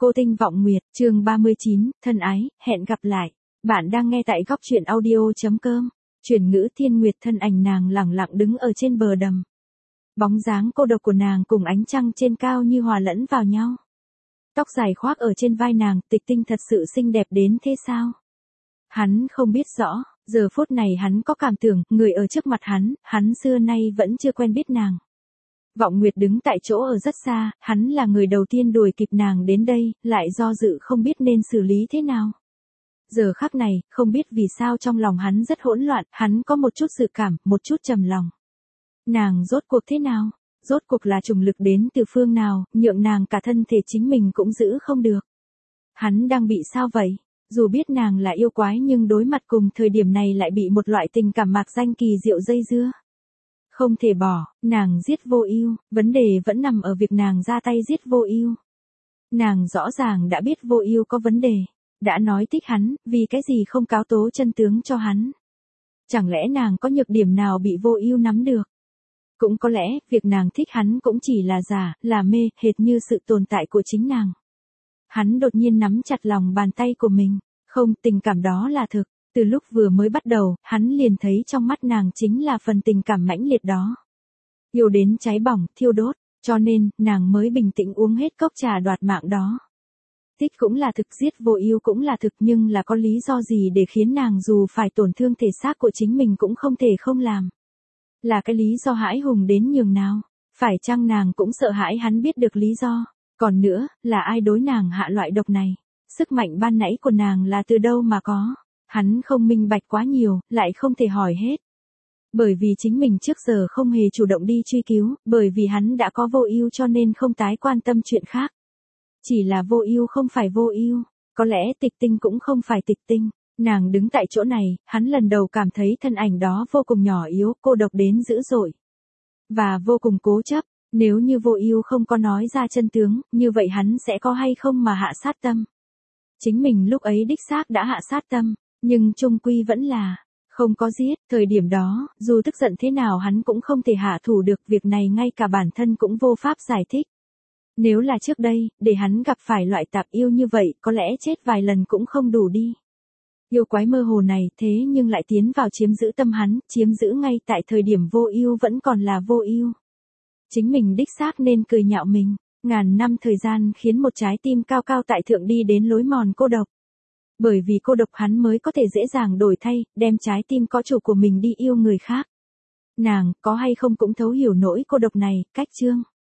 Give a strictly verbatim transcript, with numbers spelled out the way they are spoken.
Cô Tinh Vọng Nguyệt, chương ba mươi chín, thân ái, hẹn gặp lại. Bạn đang nghe tại góc truyện audio.com. Chuyển ngữ Thiên Nguyệt, thân ảnh nàng lẳng lặng đứng ở trên bờ đầm. Bóng dáng cô độc của nàng cùng ánh trăng trên cao như hòa lẫn vào nhau. Tóc dài khoác ở trên vai nàng, Tịch Tinh thật sự xinh đẹp đến thế sao? Hắn không biết rõ, giờ phút này hắn có cảm tưởng, người ở trước mặt hắn, hắn xưa nay vẫn chưa quen biết nàng. Vọng Nguyệt đứng tại chỗ ở rất xa, hắn là người đầu tiên đuổi kịp nàng đến đây, lại do dự không biết nên xử lý thế nào. Giờ khắc này, không biết vì sao trong lòng hắn rất hỗn loạn, hắn có một chút dự cảm, một chút trầm lòng. Nàng rốt cuộc thế nào? Rốt cuộc là trùng lực đến từ phương nào, nhượng nàng cả thân thể chính mình cũng giữ không được. Hắn đang bị sao vậy? Dù biết nàng là yêu quái nhưng đối mặt cùng thời điểm này lại bị một loại tình cảm mạc danh kỳ diệu dây dưa. Không thể bỏ, nàng giết Vô Ưu, vấn đề vẫn nằm ở việc nàng ra tay giết Vô Ưu. Nàng rõ ràng đã biết Vô Ưu có vấn đề, đã nói thích hắn, vì cái gì không cáo tố chân tướng cho hắn? Chẳng lẽ nàng có nhược điểm nào bị Vô Ưu nắm được? Cũng có lẽ, việc nàng thích hắn cũng chỉ là giả, là mê, hệt như sự tồn tại của chính nàng. Hắn đột nhiên nắm chặt lòng bàn tay của mình, không, tình cảm đó là thực. Từ lúc vừa mới bắt đầu, hắn liền thấy trong mắt nàng chính là phần tình cảm mãnh liệt đó. Yêu đến cháy bỏng, thiêu đốt, cho nên, nàng mới bình tĩnh uống hết cốc trà đoạt mạng đó. Thích cũng là thực, giết Vô Ưu cũng là thực, nhưng là có lý do gì để khiến nàng dù phải tổn thương thể xác của chính mình cũng không thể không làm. Là cái lý do hãi hùng đến nhường nào, phải chăng nàng cũng sợ hãi hắn biết được lý do, còn nữa, là ai đối nàng hạ loại độc này, sức mạnh ban nãy của nàng là từ đâu mà có. Hắn không minh bạch quá nhiều, lại không thể hỏi hết. Bởi vì chính mình trước giờ không hề chủ động đi truy cứu, bởi vì hắn đã có Vô Ưu cho nên không tái quan tâm chuyện khác. Chỉ là Vô Ưu không phải Vô Ưu, có lẽ Tịch Tinh cũng không phải Tịch Tinh. Nàng đứng tại chỗ này, hắn lần đầu cảm thấy thân ảnh đó vô cùng nhỏ yếu, cô độc đến dữ dội. Và vô cùng cố chấp, nếu như Vô Ưu không có nói ra chân tướng, như vậy hắn sẽ có hay không mà hạ sát tâm. Chính mình lúc ấy đích xác đã hạ sát tâm. Nhưng chung quy vẫn là, không có giết, thời điểm đó, dù tức giận thế nào hắn cũng không thể hạ thủ được, việc này ngay cả bản thân cũng vô pháp giải thích. Nếu là trước đây, để hắn gặp phải loại tạp yêu như vậy, có lẽ chết vài lần cũng không đủ đi. Yêu quái mơ hồ này thế nhưng lại tiến vào chiếm giữ tâm hắn, chiếm giữ ngay tại thời điểm Vô Ưu vẫn còn là Vô Ưu. Chính mình đích xác nên cười nhạo mình, ngàn năm thời gian khiến một trái tim cao cao tại thượng đi đến lối mòn cô độc. Bởi vì cô độc hắn mới có thể dễ dàng đổi thay, đem trái tim có chủ của mình đi yêu người khác. Nàng, có hay không cũng thấu hiểu nỗi cô độc này, cách chương.